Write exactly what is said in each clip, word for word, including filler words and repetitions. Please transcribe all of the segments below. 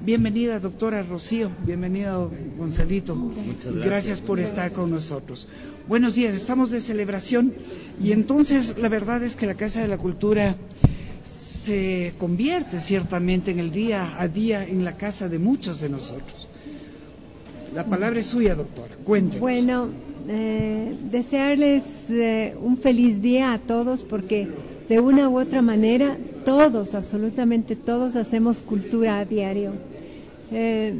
Bienvenida, doctora Rocío, bienvenido, Gonzalito. Muchas gracias. Gracias por estar con nosotros. Buenos días, estamos de celebración y entonces la verdad es que la Casa de la Cultura se convierte ciertamente en el día a día en la casa de muchos de nosotros. La palabra es suya, doctora, cuéntenos. Bueno, eh, desearles eh, un feliz día a todos porque de una u otra manera todos, absolutamente todos hacemos cultura a diario. Eh,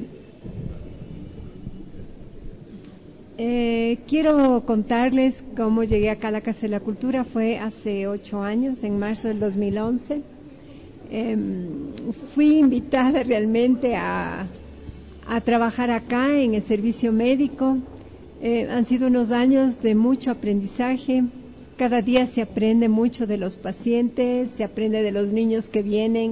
eh, quiero contarles cómo llegué acá a la Casa de la Cultura. Fue hace ocho años, en marzo del dos mil once. Eh, fui invitada realmente a, a trabajar acá en el servicio médico. Eh, han sido unos años de mucho aprendizaje. Cada día se aprende mucho de los pacientes, se aprende de los niños que vienen.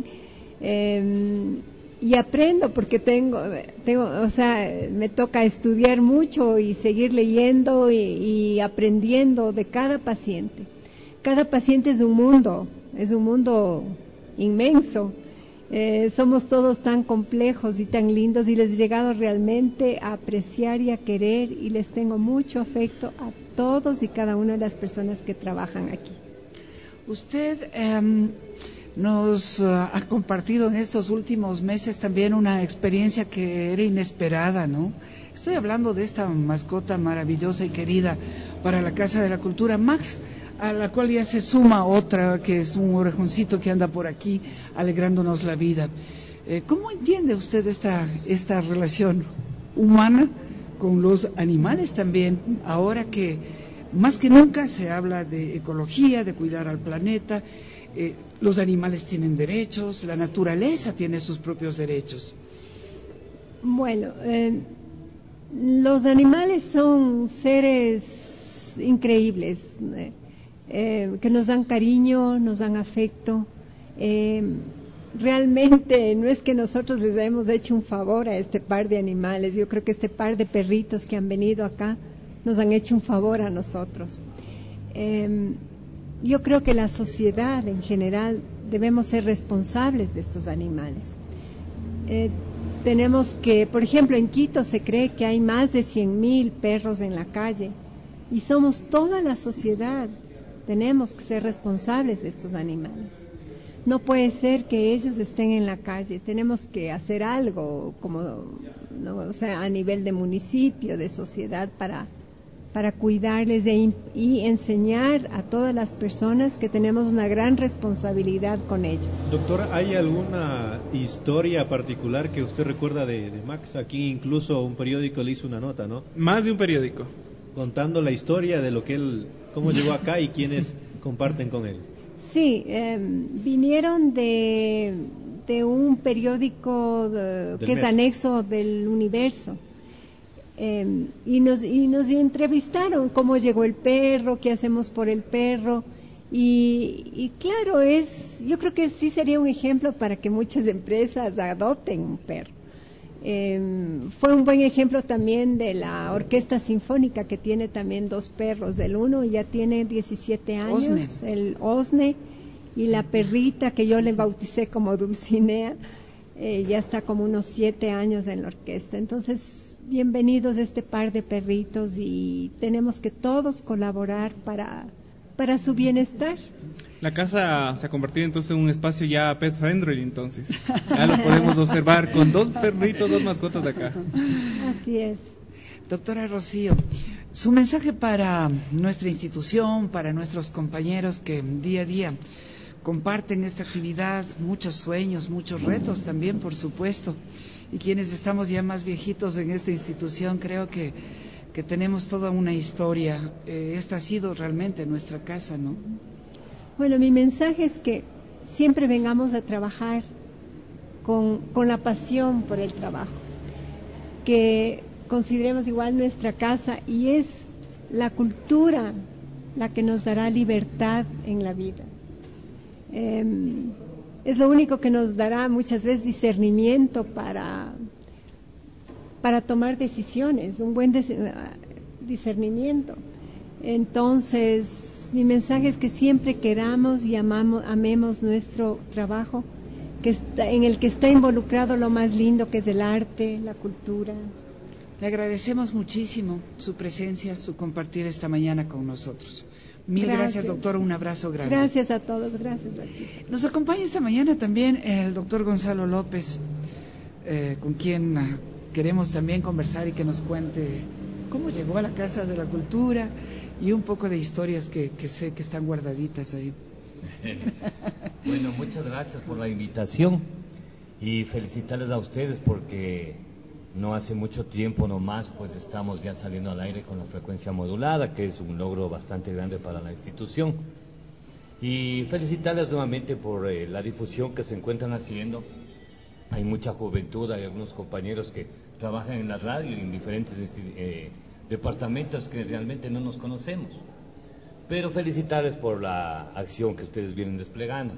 Eh, y aprendo porque tengo, tengo, o sea, me toca estudiar mucho y seguir leyendo y, y aprendiendo de cada paciente. Cada paciente es un mundo, es un mundo inmenso. Eh, somos todos tan complejos y tan lindos y les he llegado realmente a apreciar y a querer y les tengo mucho afecto a todos y cada una de las personas que trabajan aquí. Usted eh, nos uh, ha compartido en estos últimos meses también una experiencia que era inesperada, ¿no? Estoy hablando de esta mascota maravillosa y querida para la Casa de la Cultura, Max, a la cual ya se suma otra que es un orejoncito que anda por aquí alegrándonos la vida. Eh, ¿Cómo entiende usted esta, esta relación humana con los animales también, ahora que más que nunca se habla de ecología, de cuidar al planeta? Eh, los animales tienen derechos, la naturaleza tiene sus propios derechos. Bueno, eh, los animales son seres increíbles, eh, eh, que nos dan cariño, nos dan afecto. Eh, realmente no es que nosotros les hayamos hecho un favor a este par de animales. Yo creo que este par de perritos que han venido acá nos han hecho un favor a nosotros. Eh, yo creo que la sociedad en general debemos ser responsables de estos animales. Eh, tenemos que, por ejemplo, en Quito se cree que hay más de cien mil perros en la calle y somos toda la sociedad. Tenemos que ser responsables de estos animales. No puede ser que ellos estén en la calle. Tenemos que hacer algo, como, no, o sea, a nivel de municipio, de sociedad, para, para cuidarles de, y enseñar a todas las personas que tenemos una gran responsabilidad con ellos. Doctora, ¿hay alguna historia particular que usted recuerda de, de Max? Aquí incluso un periódico le hizo una nota, ¿no? Más de un periódico. Contando la historia de lo que él, cómo llegó acá y quiénes comparten con él. Sí, eh, vinieron de, de un periódico de, que es anexo del Universo. Eh, y, nos, y nos entrevistaron cómo llegó el perro, qué hacemos por el perro. Y, y claro, es, yo creo que sí sería un ejemplo para que muchas empresas adopten un perro. Eh, fue un buen ejemplo también de la Orquesta Sinfónica, que tiene también dos perros. El uno ya tiene diecisiete años, Osne. el Osne, y la perrita que yo le bauticé como Dulcinea, eh, ya está como unos siete años en la orquesta. Entonces, bienvenidos este par de perritos y tenemos que todos colaborar para, para su bienestar. La casa se ha convertido entonces en un espacio ya pet friendly, entonces ya lo podemos observar con dos perritos, dos mascotas de acá. Así es. Doctora Rocío, su mensaje para nuestra institución, para nuestros compañeros que día a día comparten esta actividad, muchos sueños, muchos retos también, por supuesto, y quienes estamos ya más viejitos en esta institución, creo que, que tenemos toda una historia. Eh, esta ha sido realmente nuestra casa, ¿no? Bueno, mi mensaje es que siempre vengamos a trabajar con, con la pasión por el trabajo, que consideremos igual nuestra casa y es la cultura la que nos dará libertad en la vida. Eh, es lo único que nos dará muchas veces discernimiento para, para tomar decisiones, un buen discernimiento. Entonces, mi mensaje es que siempre queramos y amamos, amemos nuestro trabajo, que está, en el que está involucrado lo más lindo que es el arte, la cultura. Le agradecemos muchísimo su presencia, su compartir esta mañana con nosotros. Mil gracias, gracias doctor, un abrazo grande. Gracias a todos, gracias Bachita. Nos acompaña esta mañana también el doctor Gonzalo López, eh, con quien uh, queremos también conversar y que nos cuente cómo llegó a la Casa de la Cultura y un poco de historias que, que sé que están guardaditas ahí. Bueno, muchas gracias por la invitación y felicitarles a ustedes porque no hace mucho tiempo nomás pues estamos ya saliendo al aire con la frecuencia modulada, que es un logro bastante grande para la institución, y felicitarles nuevamente por eh, la difusión que se encuentran haciendo. Hay mucha juventud, hay algunos compañeros que trabajan en la radio y en diferentes eh, departamentos que realmente no nos conocemos, pero felicitarles por la acción que ustedes vienen desplegando.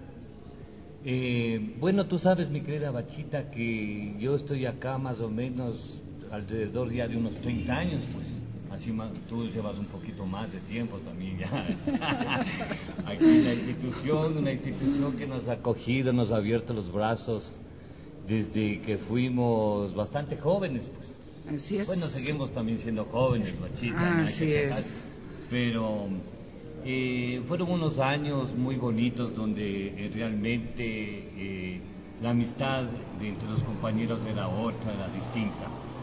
Eh, bueno, tú sabes, mi querida Bachita, que yo estoy acá más o menos alrededor ya de unos treinta años, pues. Así más, tú llevas un poquito más de tiempo también ya. Aquí en la institución, una institución que nos ha acogido, nos ha abierto los brazos desde que fuimos bastante jóvenes, pues. Así es. Bueno, seguimos también siendo jóvenes, Bachita. Ah, no así es. Pero eh, fueron unos años muy bonitos donde eh, realmente eh, la amistad de entre los compañeros era otra, era distinta.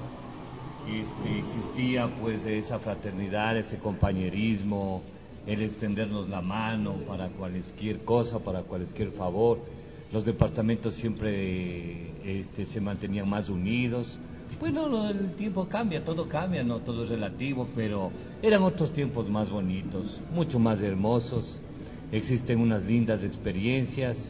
Este, existía pues esa fraternidad, ese compañerismo, el extendernos la mano para cualquier cosa, para cualquier favor. Los departamentos siempre este, se mantenían más unidos. Bueno, el tiempo cambia, todo cambia, no todo es relativo, pero eran otros tiempos más bonitos, mucho más hermosos. Existen unas lindas experiencias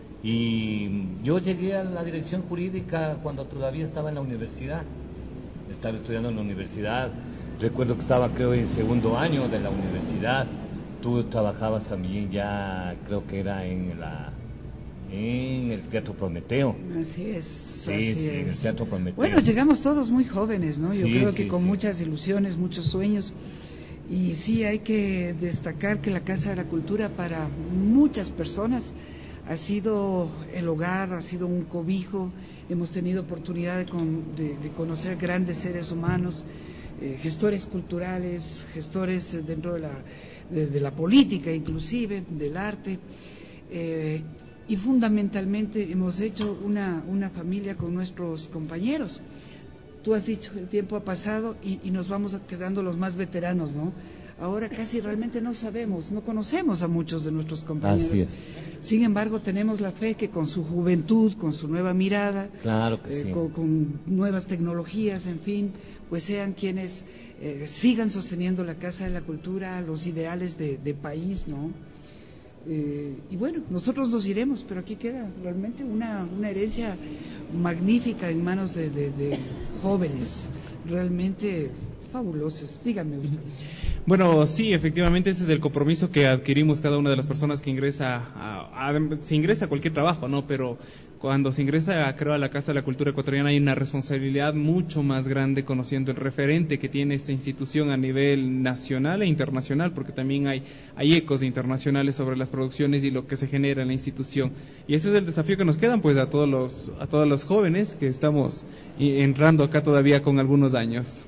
y yo llegué a la dirección jurídica cuando todavía estaba en la universidad. Estaba estudiando en la universidad, recuerdo que estaba creo en segundo año de la universidad. Tú trabajabas también ya, creo que era en la en el Teatro Prometeo. Así es. Sí, así sí, es. en el Teatro Prometeo. Bueno, llegamos todos muy jóvenes, ¿no? Yo Sí, creo sí, que con sí. muchas ilusiones, muchos sueños. Y sí hay que destacar que la Casa de la Cultura para muchas personas ha sido el hogar, ha sido un cobijo. Hemos tenido oportunidad de, con, de, de conocer grandes seres humanos, eh, gestores culturales, gestores dentro de la, de, de la política inclusive, del arte. Eh, y fundamentalmente hemos hecho una, una familia con nuestros compañeros. Tú has dicho, el tiempo ha pasado y, y nos vamos quedando los más veteranos, ¿no? Ahora casi realmente no sabemos, no conocemos a muchos de nuestros compañeros. Así es. Sin embargo, tenemos la fe que con su juventud, con su nueva mirada, Claro que eh, sí. con, con nuevas tecnologías, en fin, pues sean quienes eh, sigan sosteniendo la Casa de la Cultura, los ideales de, de país, ¿no? Eh, y bueno, nosotros nos iremos, pero aquí queda realmente una, una herencia magnífica en manos de, de, de jóvenes, realmente fabulosos. Díganme usted. Bueno, sí, efectivamente ese es el compromiso que adquirimos cada una de las personas que ingresa, a, a, se ingresa a cualquier trabajo, ¿no? Pero cuando se ingresa, creo, a la Casa de la Cultura Ecuatoriana hay una responsabilidad mucho más grande conociendo el referente que tiene esta institución a nivel nacional e internacional, porque también hay, hay ecos internacionales sobre las producciones y lo que se genera en la institución. Y ese es el desafío que nos quedan, pues, a todos los, a todos los jóvenes que estamos entrando acá todavía con algunos años.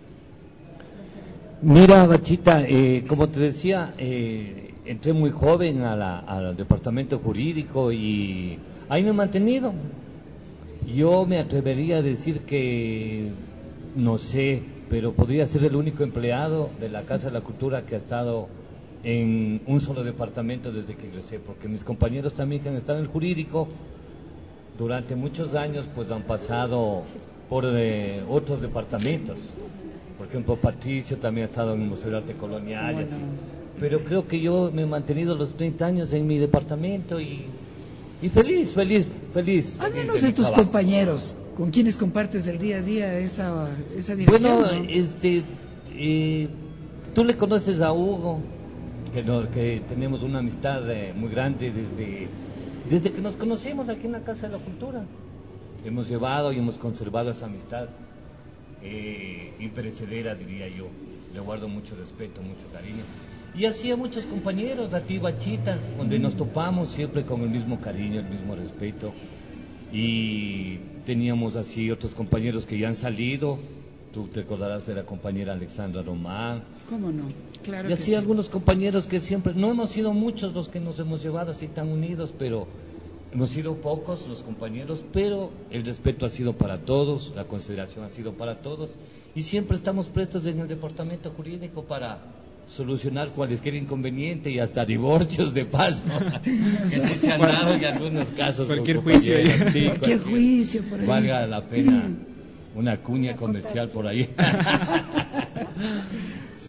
Mira, Bachita, eh, como te decía, eh, entré muy joven a la, al departamento jurídico y ahí me he mantenido. Yo me atrevería a decir que, no sé, pero podría ser el único empleado de la Casa de la Cultura que ha estado en un solo departamento desde que ingresé, porque mis compañeros también que han estado en el jurídico durante muchos años, pues han pasado por eh, otros departamentos. Por ejemplo, Patricio también ha estado en el Museo de Arte Colonial y así. Pero creo que yo me he mantenido los treinta años en mi departamento y, y feliz, feliz, feliz. Háblanos feliz de, mi tus trabajo. compañeros, con quienes compartes el día a día esa, esa dirección. Bueno, ¿no? este, eh, tú le conoces a Hugo, que, no, que tenemos una amistad eh, muy grande desde, desde que nos conocimos aquí en la Casa de la Cultura. Hemos llevado y hemos conservado esa amistad. Eh, imperecedera, diría yo. Le guardo mucho respeto, mucho cariño. Y así a muchos compañeros, a ti, Bachita, donde nos topamos siempre con el mismo cariño, el mismo respeto. y teníamos así otros compañeros que ya han salido. Tú te acordarás de la compañera Alexandra Román. ¿Cómo no? Claro Y que así sí. algunos compañeros que siempre, no hemos sido muchos los que nos hemos llevado así tan unidos, pero hemos sido pocos los compañeros, pero el respeto ha sido para todos, la consideración ha sido para todos, y siempre estamos prestos en el departamento jurídico para solucionar cualquier inconveniente y hasta divorcios de paso, que sí se han dado en algunos casos. Cualquier con juicio. compañeros, sí, Cualquier juicio por ahí. valga la pena una cuña comercial por ahí.